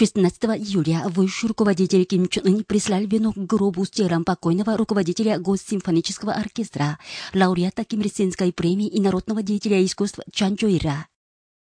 16 июля высший руководитель Ким Чен Ын прислал венок к гробу с телом покойного руководителя Госсимфонического оркестра, лауреата Ким Ир Сенской премии и народного деятеля искусств Чан Чо Ира.